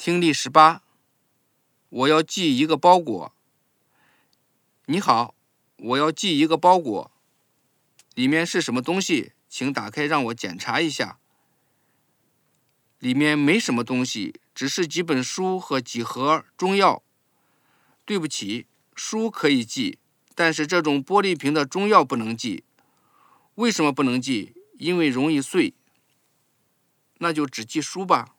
听力18，我要寄一个包裹。你好，我要寄一个包裹，里面是什么东西？请打开让我检查一下。里面没什么东西，只是几本书和几盒中药。对不起，书可以寄，但是这种玻璃瓶的中药不能寄。为什么不能寄？因为容易碎。那就只寄书吧。